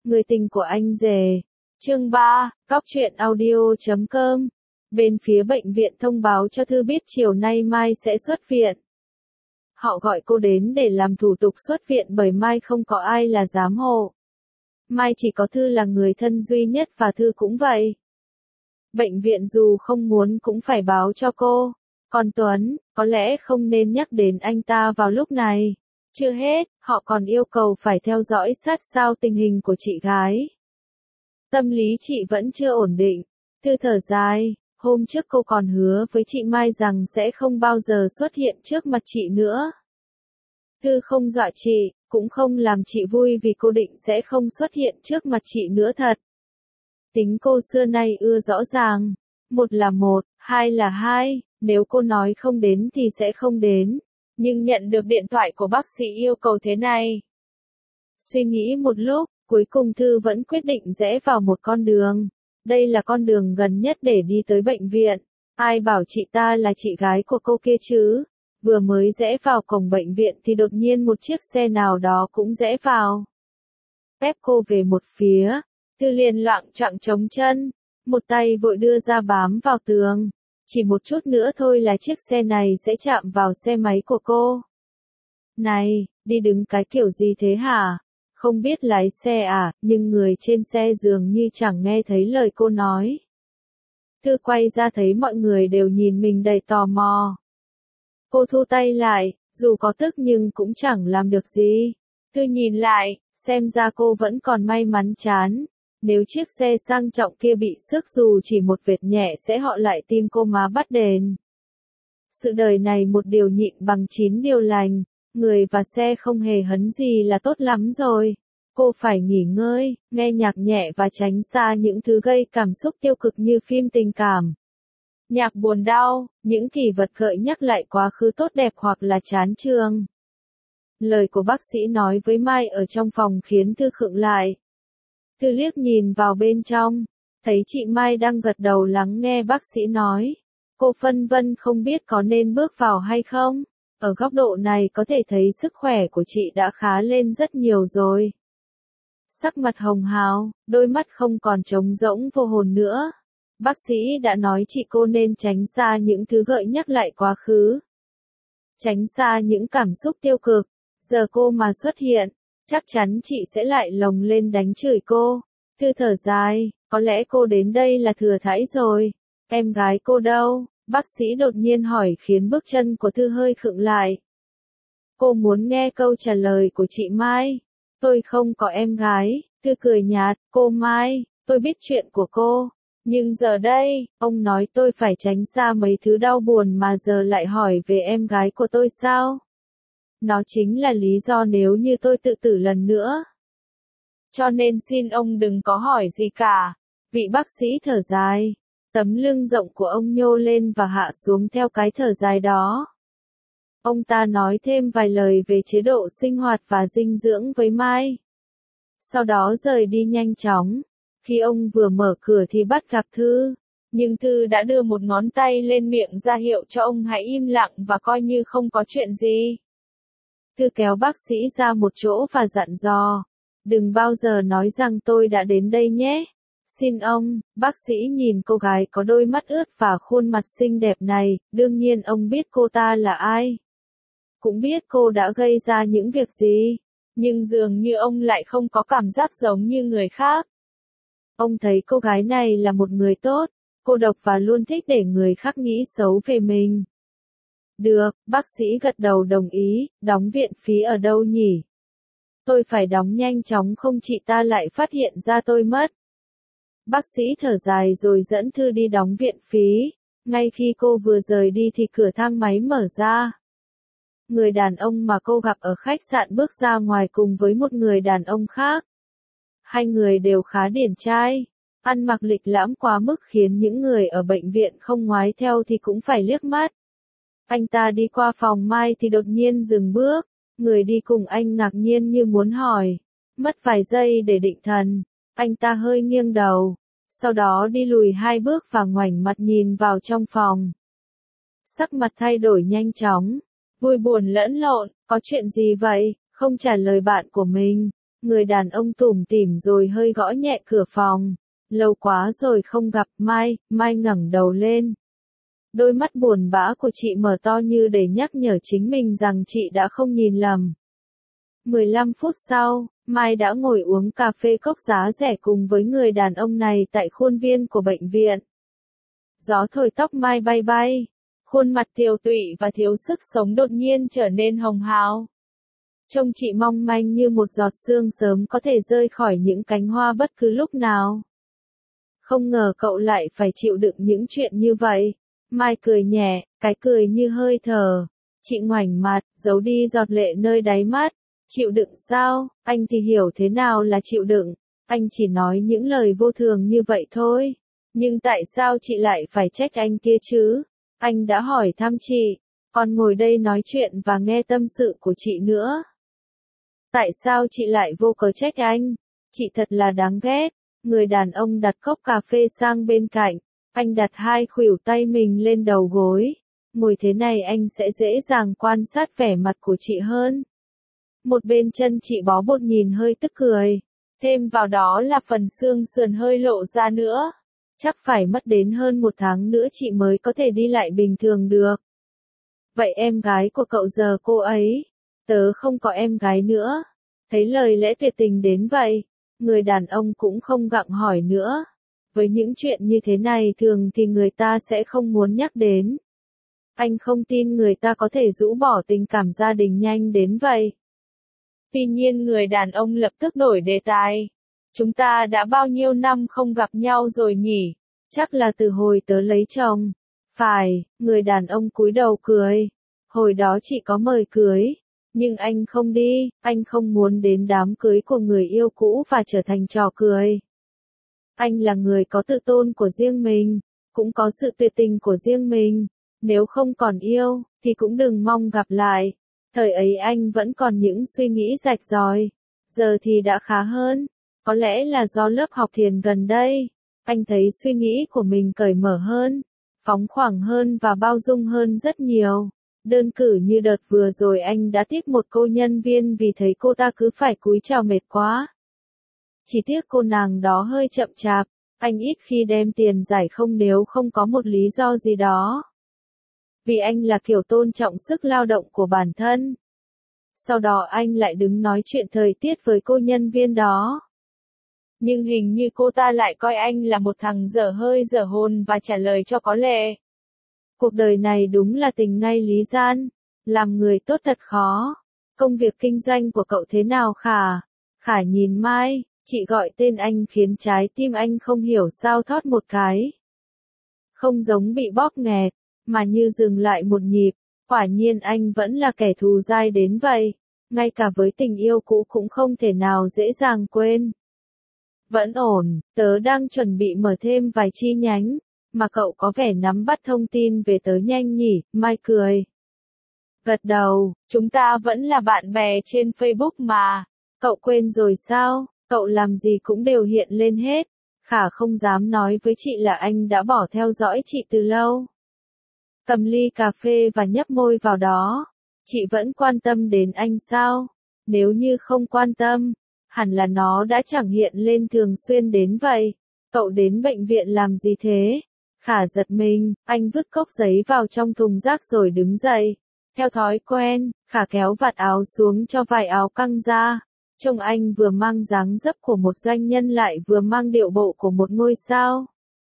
Người tình của anh rể. Chương 3, Cóc truyện audio.com. Bên phía bệnh viện thông báo cho Thư biết chiều nay Mai sẽ xuất viện. Họ gọi cô đến để làm thủ tục xuất viện bởi Mai không có ai là giám hộ. Mai chỉ có Thư là người thân duy nhất và Thư cũng vậy. Bệnh viện dù không muốn cũng phải báo cho cô. Còn Tuấn, có lẽ không nên nhắc đến anh ta vào lúc này. Chưa hết, họ còn yêu cầu phải theo dõi sát sao tình hình của chị gái. Tâm lý chị vẫn chưa ổn định. Thư thở dài, hôm trước cô còn hứa với chị Mai rằng sẽ không bao giờ xuất hiện trước mặt chị nữa. Thư không dọa chị, cũng không làm chị vui vì cô định sẽ không xuất hiện trước mặt chị nữa thật. Tính cô xưa nay ưa rõ ràng. Một là một, hai là hai, nếu cô nói không đến thì sẽ không đến. Nhưng nhận được điện thoại của bác sĩ yêu cầu thế này. Suy nghĩ một lúc, cuối cùng Thư vẫn quyết định rẽ vào một con đường. Đây là con đường gần nhất để đi tới bệnh viện. Ai bảo chị ta là chị gái của cô kia chứ? Vừa mới rẽ vào cổng bệnh viện thì đột nhiên một chiếc xe nào đó cũng rẽ vào. Ép cô về một phía. Thư liền loạng choạng chống chân. Một tay vội đưa ra bám vào tường. Chỉ một chút nữa thôi là chiếc xe này sẽ chạm vào xe máy của cô. Này, đi đứng cái kiểu gì thế hả? Không biết lái xe à, nhưng người trên xe dường như chẳng nghe thấy lời cô nói. Thư quay ra thấy mọi người đều nhìn mình đầy tò mò. Cô thu tay lại, dù có tức nhưng cũng chẳng làm được gì. Thư nhìn lại, xem ra cô vẫn còn may mắn chán. Nếu chiếc xe sang trọng kia bị xước dù chỉ một vệt nhẹ sẽ họ lại tim cô má bắt đền. Sự đời này một điều nhịn bằng 9 điều lành, người và xe không hề hấn gì là tốt lắm rồi. Cô phải nghỉ ngơi, nghe nhạc nhẹ và tránh xa những thứ gây cảm xúc tiêu cực như phim tình cảm. Nhạc buồn đau, những kỷ vật gợi nhắc lại quá khứ tốt đẹp hoặc là chán chường. Lời của bác sĩ nói với Mai ở trong phòng khiến Thư khựng lại. Thư liếc nhìn vào bên trong, thấy chị Mai đang gật đầu lắng nghe bác sĩ nói. Cô phân vân không biết có nên bước vào hay không. Ở góc độ này có thể thấy sức khỏe của chị đã khá lên rất nhiều rồi. Sắc mặt hồng hào, đôi mắt không còn trống rỗng vô hồn nữa. Bác sĩ đã nói chị cô nên tránh xa những thứ gợi nhắc lại quá khứ. Tránh xa những cảm xúc tiêu cực. Giờ cô mà xuất hiện, chắc chắn chị sẽ lại lồng lên đánh chửi cô. Thư thở dài, có lẽ cô đến đây là thừa thãi rồi. Em gái cô đâu? Bác sĩ đột nhiên hỏi khiến bước chân của Thư hơi khựng lại. Cô muốn nghe câu trả lời của chị Mai. Tôi không có em gái. Thư cười nhạt, cô Mai, tôi biết chuyện của cô. Nhưng giờ đây, ông nói tôi phải tránh xa mấy thứ đau buồn mà giờ lại hỏi về em gái của tôi sao? Nó chính là lý do nếu như tôi tự tử lần nữa. Cho nên xin ông đừng có hỏi gì cả. Vị bác sĩ thở dài. Tấm lưng rộng của ông nhô lên và hạ xuống theo cái thở dài đó. Ông ta nói thêm vài lời về chế độ sinh hoạt và dinh dưỡng với Mai. Sau đó rời đi nhanh chóng. Khi ông vừa mở cửa thì bắt gặp Thư. Nhưng Thư đã đưa một ngón tay lên miệng ra hiệu cho ông hãy im lặng và coi như không có chuyện gì. Thư kéo bác sĩ ra một chỗ và dặn dò. Đừng bao giờ nói rằng tôi đã đến đây nhé. Xin ông, bác sĩ nhìn cô gái có đôi mắt ướt và khuôn mặt xinh đẹp này, đương nhiên ông biết cô ta là ai. Cũng biết cô đã gây ra những việc gì. Nhưng dường như ông lại không có cảm giác giống như người khác. Ông thấy cô gái này là một người tốt, cô độc và luôn thích để người khác nghĩ xấu về mình. Được, bác sĩ gật đầu đồng ý, đóng viện phí ở đâu nhỉ? Tôi phải đóng nhanh chóng không chị ta lại phát hiện ra tôi mất. Bác sĩ thở dài rồi dẫn Thư đi đóng viện phí. Ngay khi cô vừa rời đi thì cửa thang máy mở ra. Người đàn ông mà cô gặp ở khách sạn bước ra ngoài cùng với một người đàn ông khác. Hai người đều khá điển trai. Ăn mặc lịch lãm quá mức khiến những người ở bệnh viện không ngoái theo thì cũng phải liếc mắt. Anh ta đi qua phòng Mai thì đột nhiên dừng bước. Người đi cùng anh ngạc nhiên như muốn hỏi. Mất vài giây để định thần. Anh ta hơi nghiêng đầu. Sau đó đi lùi 2 bước và ngoảnh mặt nhìn vào trong phòng. Sắc mặt thay đổi nhanh chóng. Vui buồn lẫn lộn, có chuyện gì vậy? Không trả lời bạn của mình. Người đàn ông tủm tỉm rồi hơi gõ nhẹ cửa phòng. Lâu quá rồi không gặp Mai, Mai ngẩng đầu lên. Đôi mắt buồn bã của chị mở to như để nhắc nhở chính mình rằng chị đã không nhìn lầm. 15 phút sau, Mai đã ngồi uống cà phê cốc giá rẻ cùng với người đàn ông này tại khuôn viên của bệnh viện. Gió thổi tóc Mai bay bay, khuôn mặt tiều tụy và thiếu sức sống đột nhiên trở nên hồng hào. Trông chị mong manh như một giọt sương sớm có thể rơi khỏi những cánh hoa bất cứ lúc nào. Không ngờ cậu lại phải chịu đựng những chuyện như vậy. Mai cười nhẹ, cái cười như hơi thở. Chị ngoảnh mặt, giấu đi giọt lệ nơi đáy mắt. Chịu đựng sao? Anh thì hiểu thế nào là chịu đựng. Anh chỉ nói những lời vô thường như vậy thôi. Nhưng tại sao chị lại phải trách anh kia chứ? Anh đã hỏi thăm chị, còn ngồi đây nói chuyện và nghe tâm sự của chị nữa. Tại sao chị lại vô cớ trách anh? Chị thật là đáng ghét. Người đàn ông đặt cốc cà phê sang bên cạnh. Anh đặt hai khuỷu tay mình lên đầu gối. Ngồi thế này anh sẽ dễ dàng quan sát vẻ mặt của chị hơn. Một bên chân chị bó bột nhìn hơi tức cười. Thêm vào đó là phần xương sườn hơi lộ ra nữa. Chắc phải mất đến hơn 1 tháng nữa chị mới có thể đi lại bình thường được. Vậy em gái của cậu giờ cô ấy? Tớ không có em gái nữa. Thấy lời lẽ tuyệt tình đến vậy, người đàn ông cũng không gặng hỏi nữa. Với những chuyện như thế này thường thì người ta sẽ không muốn nhắc đến. Anh không tin người ta có thể rũ bỏ tình cảm gia đình nhanh đến vậy. Tuy nhiên người đàn ông lập tức đổi đề tài. Chúng ta đã bao nhiêu năm không gặp nhau rồi nhỉ? Chắc là từ hồi tớ lấy chồng. Phải, người đàn ông cúi đầu cười. Hồi đó chị có mời cưới. Nhưng anh không đi, anh không muốn đến đám cưới của người yêu cũ và trở thành trò cười. Anh là người có tự tôn của riêng mình, cũng có sự tuyệt tình của riêng mình. Nếu không còn yêu, thì cũng đừng mong gặp lại. Thời ấy anh vẫn còn những suy nghĩ rạch ròi. Giờ thì đã khá hơn. Có lẽ là do lớp học thiền gần đây. Anh thấy suy nghĩ của mình cởi mở hơn, phóng khoáng hơn và bao dung hơn rất nhiều. Đơn cử như đợt vừa rồi anh đã tiếp một cô nhân viên vì thấy cô ta cứ phải cúi chào mệt quá. Chỉ tiếc cô nàng đó hơi chậm chạp, anh ít khi đem tiền giải không nếu không có một lý do gì đó. Vì anh là kiểu tôn trọng sức lao động của bản thân. Sau đó anh lại đứng nói chuyện thời tiết với cô nhân viên đó. Nhưng hình như cô ta lại coi anh là một thằng dở hơi dở hồn và trả lời cho có lệ. Cuộc đời này đúng là tình ngay lý gian. Làm người tốt thật khó. Công việc kinh doanh của cậu thế nào Khả? Khả nhìn Mai, chị gọi tên anh khiến trái tim anh không hiểu sao thót một cái. Không giống bị bóp nghẹt, mà như dừng lại một nhịp. Quả nhiên anh vẫn là kẻ thù dai đến vậy. Ngay cả với tình yêu cũ cũng không thể nào dễ dàng quên. Vẫn ổn, tớ đang chuẩn bị mở thêm vài chi nhánh, mà cậu có vẻ nắm bắt thông tin về tớ nhanh nhỉ, Mai cười. Gật đầu, chúng ta vẫn là bạn bè trên Facebook mà. Cậu quên rồi sao, cậu làm gì cũng đều hiện lên hết. Khả không dám nói với chị là anh đã bỏ theo dõi chị từ lâu. Cầm ly cà phê và nhấp môi vào đó. Chị vẫn quan tâm đến anh sao? Nếu như không quan tâm, hẳn là nó đã chẳng hiện lên thường xuyên đến vậy. Cậu đến bệnh viện làm gì thế? Khả giật mình, anh vứt cốc giấy vào trong thùng rác rồi đứng dậy. Theo thói quen, Khả kéo vạt áo xuống cho vải áo căng ra. Trông anh vừa mang dáng dấp của một doanh nhân lại vừa mang điệu bộ của một ngôi sao.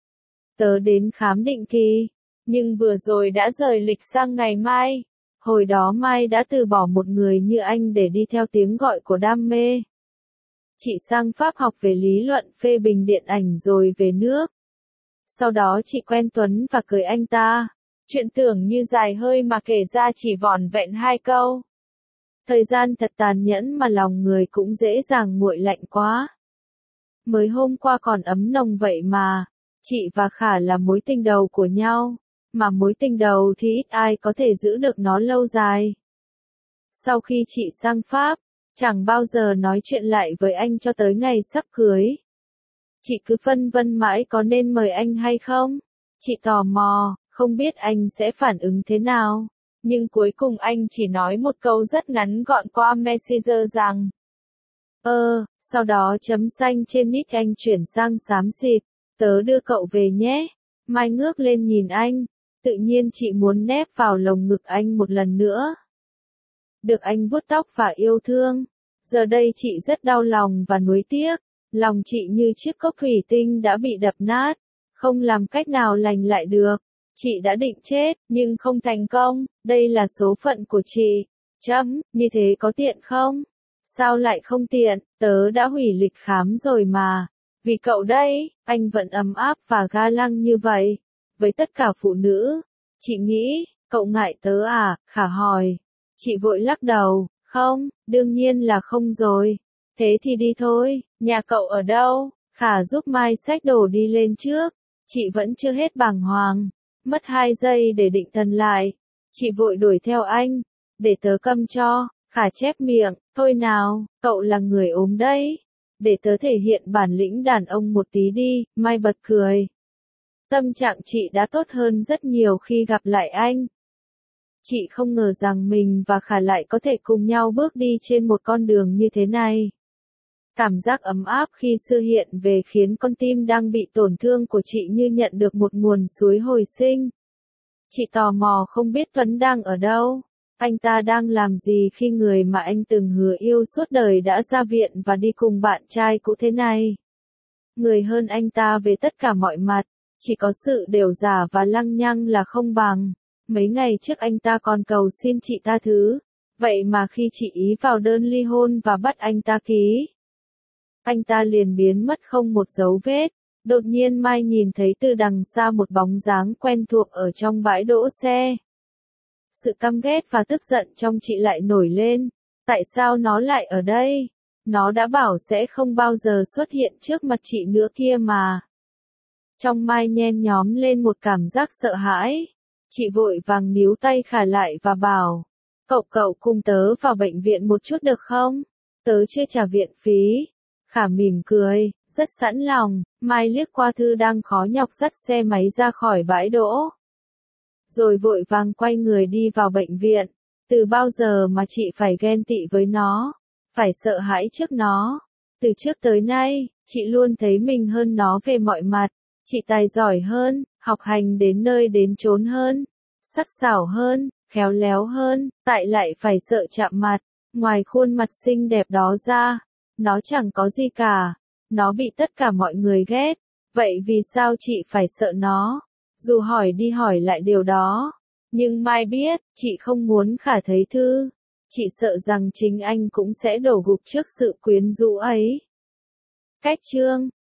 Tớ đến khám định kỳ, nhưng vừa rồi đã rời lịch sang ngày mai. Hồi đó Mai đã từ bỏ một người như anh để đi theo tiếng gọi của đam mê. Chị sang Pháp học về lý luận phê bình điện ảnh rồi về nước. Sau đó chị quen Tuấn và cưới anh ta. Chuyện tưởng như dài hơi mà kể ra chỉ vỏn vẹn 2 câu. Thời gian thật tàn nhẫn mà lòng người cũng dễ dàng nguội lạnh quá. Mới hôm qua còn ấm nồng vậy mà. Chị và Khả là mối tình đầu của nhau. Mà mối tình đầu thì ít ai có thể giữ được nó lâu dài. Sau khi chị sang Pháp, chẳng bao giờ nói chuyện lại với anh cho tới ngày sắp cưới. Chị cứ phân vân mãi có nên mời anh hay không? Chị tò mò, không biết anh sẽ phản ứng thế nào. Nhưng cuối cùng anh chỉ nói một câu rất ngắn gọn qua Messenger rằng Sau đó chấm xanh trên nick anh chuyển sang xám xịt. Tớ đưa cậu về nhé. Mai ngước lên nhìn anh. Tự nhiên chị muốn nép vào lồng ngực anh một lần nữa. Được anh vuốt tóc và yêu thương. Giờ đây chị rất đau lòng và nuối tiếc. Lòng chị như chiếc cốc thủy tinh đã bị đập nát. Không làm cách nào lành lại được. Chị đã định chết, nhưng không thành công. Đây là số phận của chị. Như thế có tiện không? Sao lại không tiện, tớ đã hủy lịch khám rồi mà. Vì cậu đây, anh vẫn ấm áp và ga lăng như vậy. Với tất cả phụ nữ, chị nghĩ, cậu ngại tớ à, Khả hỏi. Chị vội lắc đầu, không, đương nhiên là không rồi. Thế thì đi thôi, nhà cậu ở đâu? Khả giúp Mai xách đồ đi lên trước. Chị vẫn chưa hết bàng hoàng. Mất 2 giây để định thần lại. Chị vội đuổi theo anh. Để tớ câm cho. Khả chép miệng, thôi nào, cậu là người ốm đấy. Để tớ thể hiện bản lĩnh đàn ông một tí đi, Mai bật cười. Tâm trạng chị đã tốt hơn rất nhiều khi gặp lại anh. Chị không ngờ rằng mình và Khả lại có thể cùng nhau bước đi trên một con đường như thế này. Cảm giác ấm áp khi xưa hiện về khiến con tim đang bị tổn thương của chị như nhận được một nguồn suối hồi sinh. Chị tò mò không biết Tuấn đang ở đâu. Anh ta đang làm gì khi người mà anh từng hứa yêu suốt đời đã ra viện và đi cùng bạn trai cũ thế này? Người hơn anh ta về tất cả mọi mặt, chỉ có sự đều giả và lăng nhăng là không bằng. Mấy ngày trước anh ta còn cầu xin chị tha thứ, vậy mà khi chị ý vào đơn ly hôn và bắt anh ta ký, anh ta liền biến mất không một dấu vết. Đột nhiên Mai nhìn thấy từ đằng xa một bóng dáng quen thuộc ở trong bãi đỗ xe. Sự căm ghét và tức giận trong chị lại nổi lên. Tại sao nó lại ở đây? Nó đã bảo sẽ không bao giờ xuất hiện trước mặt chị nữa kia mà. Trong Mai nhen nhóm lên một cảm giác sợ hãi. Chị vội vàng níu tay Khả lại và bảo. Cậu cùng tớ vào bệnh viện một chút được không? Tớ chưa trả viện phí. Khả mỉm cười, rất sẵn lòng. Mai liếc qua Thư đang khó nhọc dắt xe máy ra khỏi bãi đỗ. Rồi vội vàng quay người đi vào bệnh viện. Từ bao giờ mà chị phải ghen tị với nó, phải sợ hãi trước nó. Từ trước tới nay, chị luôn thấy mình hơn nó về mọi mặt. Chị tài giỏi hơn, học hành đến nơi đến chốn hơn, sắc sảo hơn, khéo léo hơn, tại lại phải sợ chạm mặt. Ngoài khuôn mặt xinh đẹp đó ra, nó chẳng có gì cả. Nó bị tất cả mọi người ghét. Vậy vì sao chị phải sợ nó? Dù hỏi đi hỏi lại điều đó. Nhưng Mai biết, chị không muốn Khả thấy Thư. Chị sợ rằng chính anh cũng sẽ đổ gục trước sự quyến rũ ấy. Cách chương